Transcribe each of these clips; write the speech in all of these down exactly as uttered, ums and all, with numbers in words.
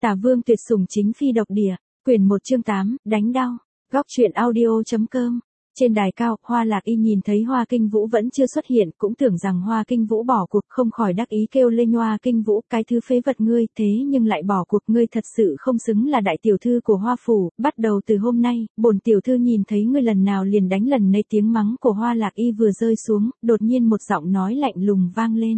Tả Vương tuyệt sủng chính phi độc địa, quyển một chương tám, đánh đau, góc truyện audio.com. Trên đài cao, Hoa Lạc Y nhìn thấy Hoa Kinh Vũ vẫn chưa xuất hiện, cũng tưởng rằng Hoa Kinh Vũ bỏ cuộc, không khỏi đắc ý kêu lên Hoa Kinh Vũ, cái thứ phế vật ngươi, thế nhưng lại bỏ cuộc, ngươi thật sự không xứng là đại tiểu thư của Hoa phủ, bắt đầu từ hôm nay, bổn tiểu thư nhìn thấy ngươi lần nào liền đánh lần nấy. Tiếng mắng của Hoa Lạc Y vừa rơi xuống, đột nhiên một giọng nói lạnh lùng vang lên.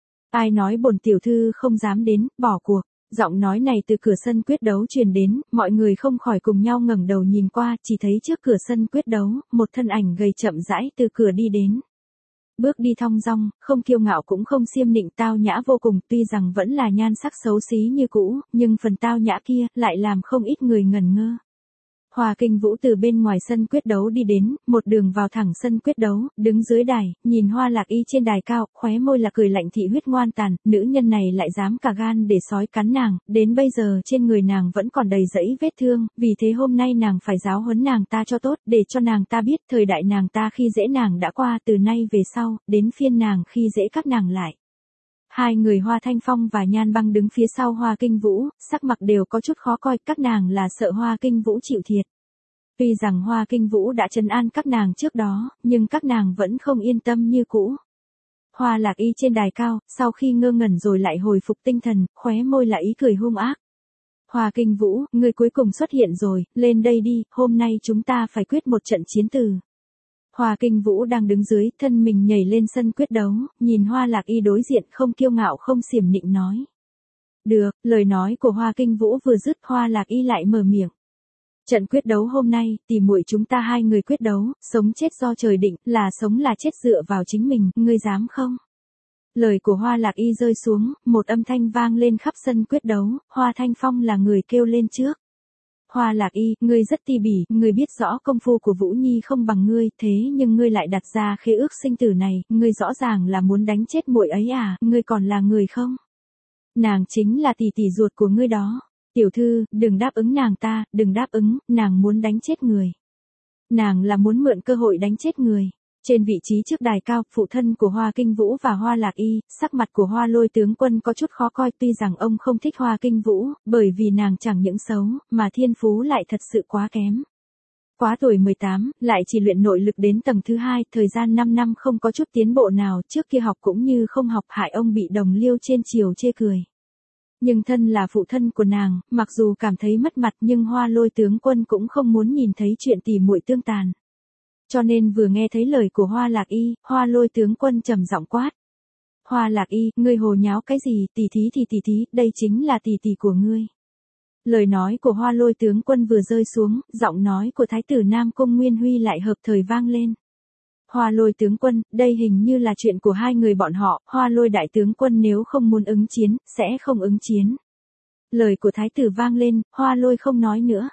Ai nói bổn tiểu thư không dám đến, bỏ cuộc. Giọng nói này từ cửa sân quyết đấu truyền đến, mọi người không khỏi cùng nhau ngẩng đầu nhìn qua, chỉ thấy trước cửa sân quyết đấu, một thân ảnh gầy chậm rãi từ cửa đi đến. Bước đi thong dong, không kiêu ngạo cũng không xiêm nịnh, tao nhã vô cùng, tuy rằng vẫn là nhan sắc xấu xí như cũ, nhưng phần tao nhã kia lại làm không ít người ngẩn ngơ. Hoa Kinh Vũ từ bên ngoài sân quyết đấu đi đến, một đường vào thẳng sân quyết đấu, đứng dưới đài, nhìn Hoa Lạc Y trên đài cao, khóe môi là cười lạnh thị huyết ngoan tàn, nữ nhân này lại dám cả gan để sói cắn nàng, đến bây giờ trên người nàng vẫn còn đầy dẫy vết thương, vì thế hôm nay nàng phải giáo huấn nàng ta cho tốt, để cho nàng ta biết thời đại nàng ta khi dễ nàng đã qua, từ nay về sau, đến phiên nàng khi dễ các nàng lại. Hai người Hoa Thanh Phong và Nhan Băng đứng phía sau Hoa Kinh Vũ, sắc mặt đều có chút khó coi, các nàng là sợ Hoa Kinh Vũ chịu thiệt. Tuy rằng Hoa Kinh Vũ đã trấn an các nàng trước đó, nhưng các nàng vẫn không yên tâm như cũ. Hoa Lạc Y trên đài cao, sau khi ngơ ngẩn rồi lại hồi phục tinh thần, khóe môi là ý cười hung ác. Hoa Kinh Vũ, người cuối cùng xuất hiện rồi, lên đây đi, hôm nay chúng ta phải quyết một trận chiến từ. Hoa Kinh Vũ đang đứng dưới, thân mình nhảy lên sân quyết đấu, nhìn Hoa Lạc Y đối diện, không kiêu ngạo không xiểm nịnh nói. Được, lời nói của Hoa Kinh Vũ vừa dứt, Hoa Lạc Y lại mở miệng. Trận quyết đấu hôm nay, tỉ muội chúng ta hai người quyết đấu, sống chết do trời định, là sống là chết dựa vào chính mình, ngươi dám không? Lời của Hoa Lạc Y rơi xuống, một âm thanh vang lên khắp sân quyết đấu, Hoa Thanh Phong là người kêu lên trước. Hoa Lạc Y, ngươi rất ti bỉ, ngươi biết rõ công phu của Vũ Nhi không bằng ngươi, thế nhưng ngươi lại đặt ra khế ước sinh tử này, ngươi rõ ràng là muốn đánh chết muội ấy à, ngươi còn là người không? Nàng chính là tỷ tỷ ruột của ngươi đó. Tiểu thư, đừng đáp ứng nàng ta, đừng đáp ứng, nàng muốn đánh chết người. Nàng là muốn mượn cơ hội đánh chết người. Trên vị trí trước đài cao, phụ thân của Hoa Kinh Vũ và Hoa Lạc Y, sắc mặt của Hoa Lôi tướng quân có chút khó coi, tuy rằng ông không thích Hoa Kinh Vũ, bởi vì nàng chẳng những xấu, mà thiên phú lại thật sự quá kém. Quá tuổi mười tám, lại chỉ luyện nội lực đến tầng thứ hai, thời gian năm năm không có chút tiến bộ nào, trước kia học cũng như không học, hại ông bị đồng liêu trên triều chê cười. Nhưng thân là phụ thân của nàng, mặc dù cảm thấy mất mặt nhưng Hoa Lôi tướng quân cũng không muốn nhìn thấy chuyện tỉ muội tương tàn. Cho nên vừa nghe thấy lời của Hoa Lạc Y, Hoa Lôi tướng quân trầm giọng quát. Hoa Lạc Y, ngươi hồ nháo cái gì, tỷ thí thì tỷ thí, đây chính là tỷ tỷ của ngươi. Lời nói của Hoa Lôi tướng quân vừa rơi xuống, giọng nói của Thái tử Nam Cung Nguyên Huy lại hợp thời vang lên. Hoa Lôi tướng quân, đây hình như là chuyện của hai người bọn họ, Hoa Lôi đại tướng quân nếu không muốn ứng chiến, sẽ không ứng chiến. Lời của Thái tử vang lên, Hoa Lôi không nói nữa.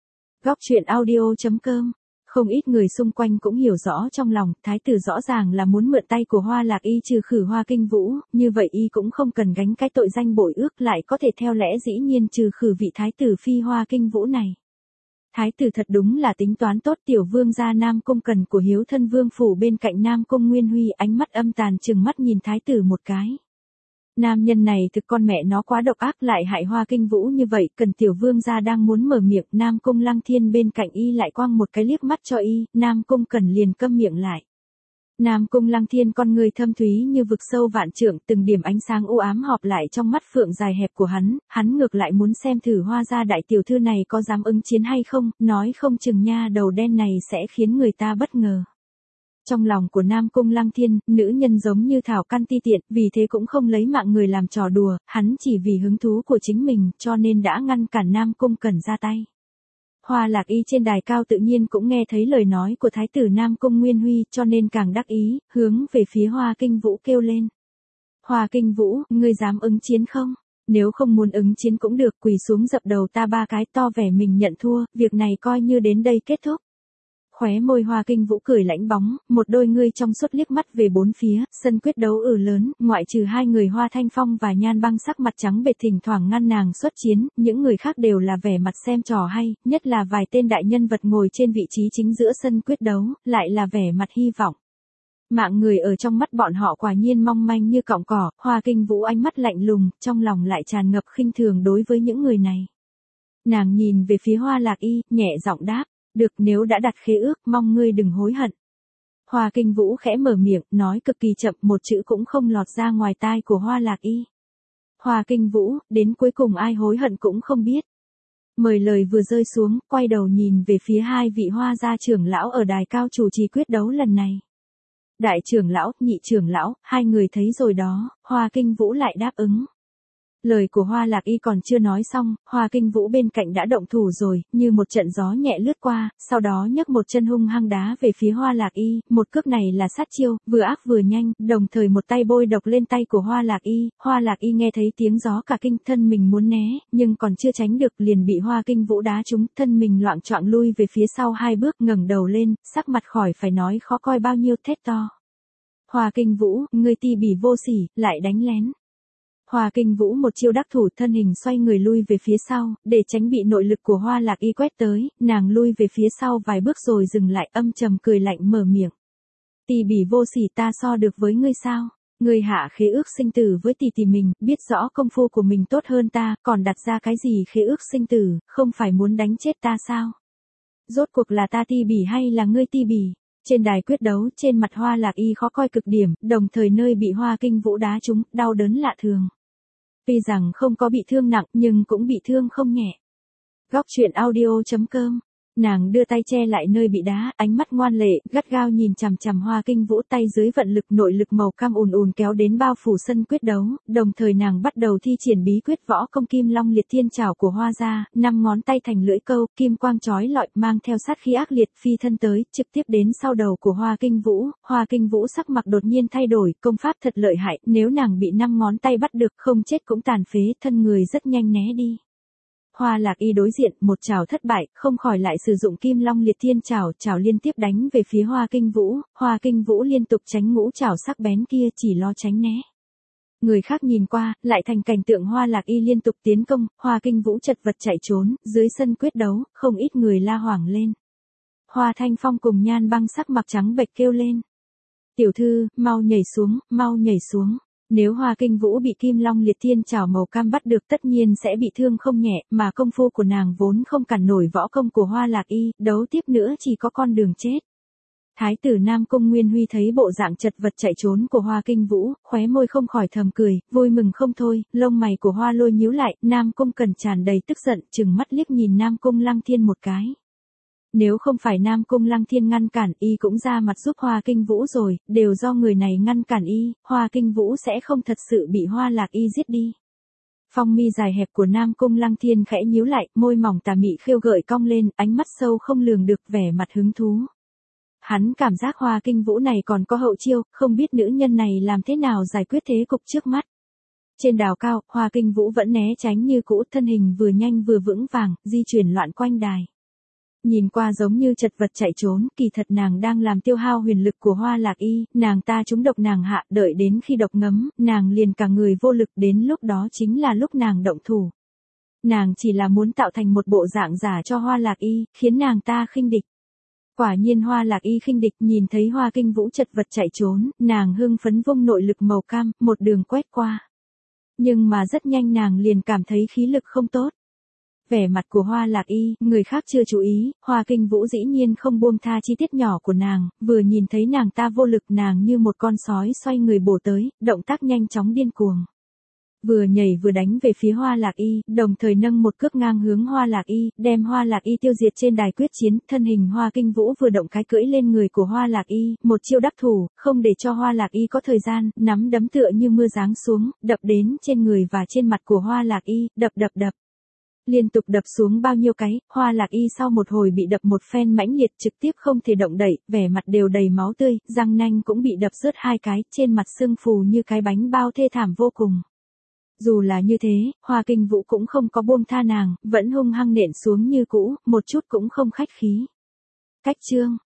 Góc truyện audio.com. Không ít người xung quanh cũng hiểu rõ trong lòng, Thái tử rõ ràng là muốn mượn tay của Hoa Lạc Y trừ khử Hoa Kinh Vũ, như vậy y cũng không cần gánh cái tội danh bội ước, lại có thể theo lẽ dĩ nhiên trừ khử vị Thái tử phi Hoa Kinh Vũ này. Thái tử thật đúng là tính toán tốt, tiểu vương gia Nam Cung Cần của hiếu thân vương phủ bên cạnh Nam Cung Nguyên Huy, ánh mắt âm tàn trừng mắt nhìn Thái tử một cái. Nam nhân này thực con mẹ nó quá độc ác, lại hại Hoa Kinh Vũ như vậy, Cần tiểu vương gia đang muốn mở miệng, Nam Cung Lăng Thiên bên cạnh y lại quăng một cái liếc mắt cho y, Nam Cung Cần liền câm miệng lại. Nam Cung Lăng Thiên con người thâm thúy như vực sâu vạn trượng, từng điểm ánh sáng u ám họp lại trong mắt phượng dài hẹp của hắn, hắn ngược lại muốn xem thử Hoa gia đại tiểu thư này có dám ứng chiến hay không, nói không chừng nha đầu đen này sẽ khiến người ta bất ngờ. Trong lòng của Nam Cung Lăng Thiên, nữ nhân giống như thảo căn ti tiện, vì thế cũng không lấy mạng người làm trò đùa, hắn chỉ vì hứng thú của chính mình, cho nên đã ngăn cản Nam Cung Cần ra tay. Hoa Lạc Y trên đài cao tự nhiên cũng nghe thấy lời nói của Thái tử Nam Cung Nguyên Huy, cho nên càng đắc ý, hướng về phía Hoa Kinh Vũ kêu lên. Hoa Kinh Vũ, ngươi dám ứng chiến không? Nếu không muốn ứng chiến cũng được, quỳ xuống dập đầu ta ba cái, to vẻ mình nhận thua, việc này coi như đến đây kết thúc. Khóe môi Hoa Kinh Vũ cười lãnh bóng, một đôi ngươi trong suốt liếc mắt về bốn phía, sân quyết đấu ừ lớn, ngoại trừ hai người Hoa Thanh Phong và Nhan Băng sắc mặt trắng bệch thỉnh thoảng ngăn nàng xuất chiến, những người khác đều là vẻ mặt xem trò hay, nhất là vài tên đại nhân vật ngồi trên vị trí chính giữa sân quyết đấu, lại là vẻ mặt hy vọng. Mạng người ở trong mắt bọn họ quả nhiên mong manh như cọng cỏ, Hoa Kinh Vũ ánh mắt lạnh lùng, trong lòng lại tràn ngập khinh thường đối với những người này. Nàng nhìn về phía Hoa Lạc Y, nhẹ giọng đáp, được, nếu đã đặt khế ước, mong ngươi đừng hối hận. Hoa Kinh Vũ khẽ mở miệng, nói cực kỳ chậm, một chữ cũng không lọt ra ngoài tai của Hoa Lạc Y. Hoa Kinh Vũ, đến cuối cùng ai hối hận cũng không biết. Mời lời vừa rơi xuống, quay đầu nhìn về phía hai vị Hoa gia trưởng lão ở đài cao chủ trì quyết đấu lần này. Đại trưởng lão, nhị trưởng lão, hai người thấy rồi đó, Hoa Kinh Vũ lại đáp ứng. Lời của Hoa Lạc Y còn chưa nói xong, Hoa Kinh Vũ bên cạnh đã động thủ rồi, như một trận gió nhẹ lướt qua, sau đó nhấc một chân hung hăng đá về phía Hoa Lạc Y, một cước này là sát chiêu, vừa ác vừa nhanh, đồng thời một tay bôi độc lên tay của Hoa Lạc Y, Hoa Lạc Y nghe thấy tiếng gió cả kinh, thân mình muốn né, nhưng còn chưa tránh được liền bị Hoa Kinh Vũ đá trúng, thân mình loạng choạng lui về phía sau hai bước, ngẩng đầu lên, sắc mặt khỏi phải nói khó coi bao nhiêu, thét to. Hoa Kinh Vũ, ngươi ti bỉ vô sỉ, lại đánh lén. Hoa Kinh Vũ một chiêu đắc thủ, thân hình xoay người lui về phía sau, để tránh bị nội lực của Hoa Lạc Y quét tới, nàng lui về phía sau vài bước rồi dừng lại, âm trầm cười lạnh mở miệng. Tỷ bỉ vô sỉ, ta so được với ngươi sao? Ngươi hạ khế ước sinh tử với tỷ tỷ mình, biết rõ công phu của mình tốt hơn ta, còn đặt ra cái gì khế ước sinh tử, không phải muốn đánh chết ta sao? Rốt cuộc là ta ti bỉ hay là ngươi ti bỉ? Trên đài quyết đấu, trên mặt Hoa Lạc Y khó coi cực điểm, đồng thời nơi bị Hoa Kinh Vũ đá trúng, đau đớn lạ thường. Tuy rằng không có bị thương nặng, nhưng cũng bị thương không nhẹ. Góc truyện audio chấm com. Nàng đưa tay che lại nơi bị đá, ánh mắt ngoan lệ, gắt gao nhìn chằm chằm Hoa Kinh Vũ, tay dưới vận lực nội lực màu cam ùn ùn kéo đến bao phủ sân quyết đấu, đồng thời nàng bắt đầu thi triển bí quyết võ công Kim Long Liệt Thiên Trảo của Hoa gia, năm ngón tay thành lưỡi câu, kim quang chói lọi, mang theo sát khí ác liệt phi thân tới, trực tiếp đến sau đầu của Hoa Kinh Vũ. Hoa Kinh Vũ sắc mặt đột nhiên thay đổi, công pháp thật lợi hại, nếu nàng bị năm ngón tay bắt được, không chết cũng tàn phế, thân người rất nhanh né đi. Hoa Lạc Y đối diện, một chảo thất bại, không khỏi lại sử dụng Kim Long Liệt Thiên Trảo, chảo liên tiếp đánh về phía Hoa Kinh Vũ, Hoa Kinh Vũ liên tục tránh ngũ chảo sắc bén kia, chỉ lo tránh né. Người khác nhìn qua, lại thành cảnh tượng Hoa Lạc Y liên tục tiến công, Hoa Kinh Vũ chật vật chạy trốn, dưới sân quyết đấu, không ít người la hoảng lên. Hoa Thanh Phong cùng Nhan Băng sắc mặt trắng bệch kêu lên. Tiểu thư, mau nhảy xuống, mau nhảy xuống. Nếu Hoa Kinh Vũ bị Kim Long Liệt Thiên Trảo màu cam bắt được tất nhiên sẽ bị thương không nhẹ, mà công phu của nàng vốn không cản nổi võ công của Hoa Lạc Y, đấu tiếp nữa chỉ có con đường chết. Thái tử Nam Cung Nguyên Huy thấy bộ dạng chật vật chạy trốn của Hoa Kinh Vũ, khóe môi không khỏi thầm cười, vui mừng không thôi, lông mày của Hoa Lôi nhíu lại, Nam Cung Cần tràn đầy tức giận, trừng mắt liếc nhìn Nam Cung Lăng Thiên một cái. Nếu không phải Nam Cung Lăng Thiên ngăn cản, y cũng ra mặt giúp Hoa Kinh Vũ rồi, đều do người này ngăn cản y, Hoa Kinh Vũ sẽ không thật sự bị Hoa Lạc Y giết đi. Phong mi dài hẹp của Nam Cung Lăng Thiên khẽ nhíu lại, môi mỏng tà mị khêu gợi cong lên, ánh mắt sâu không lường được, vẻ mặt hứng thú. Hắn cảm giác Hoa Kinh Vũ này còn có hậu chiêu, không biết nữ nhân này làm thế nào giải quyết thế cục trước mắt. Trên đào cao, Hoa Kinh Vũ vẫn né tránh như cũ, thân hình vừa nhanh vừa vững vàng, di chuyển loạn quanh đài. Nhìn qua giống như chật vật chạy trốn, kỳ thật nàng đang làm tiêu hao huyền lực của Hoa Lạc Y, nàng ta trúng độc nàng hạ, đợi đến khi độc ngấm, nàng liền cả người vô lực, đến lúc đó chính là lúc nàng động thủ. Nàng chỉ là muốn tạo thành một bộ dạng giả cho Hoa Lạc Y, khiến nàng ta khinh địch. Quả nhiên Hoa Lạc Y khinh địch, nhìn thấy Hoa Kinh Vũ chật vật chạy trốn, nàng hưng phấn vung nội lực màu cam, một đường quét qua. Nhưng mà rất nhanh nàng liền cảm thấy khí lực không tốt. Vẻ mặt của Hoa Lạc Y, người khác chưa chú ý, Hoa Kinh Vũ dĩ nhiên không buông tha chi tiết nhỏ của nàng, vừa nhìn thấy nàng ta vô lực, nàng như một con sói xoay người bổ tới, động tác nhanh chóng điên cuồng. Vừa nhảy vừa đánh về phía Hoa Lạc Y, đồng thời nâng một cước ngang hướng Hoa Lạc Y, đem Hoa Lạc Y tiêu diệt trên đài quyết chiến, thân hình Hoa Kinh Vũ vừa động cái cưỡi lên người của Hoa Lạc Y, một chiêu đắc thủ, không để cho Hoa Lạc Y có thời gian, nắm đấm tựa như mưa giáng xuống, đập đến trên người và trên mặt của Hoa Lạc Y, đập đập đập. Liên tục đập xuống bao nhiêu cái, Hoa Lạc Y sau một hồi bị đập một phen mãnh liệt, trực tiếp không thể động đậy, vẻ mặt đều đầy máu tươi, răng nanh cũng bị đập rớt hai cái, trên mặt sưng phù như cái bánh bao thê thảm vô cùng. Dù là như thế, Hoa Kinh Vũ cũng không có buông tha nàng, vẫn hung hăng nện xuống như cũ, một chút cũng không khách khí. Cách chương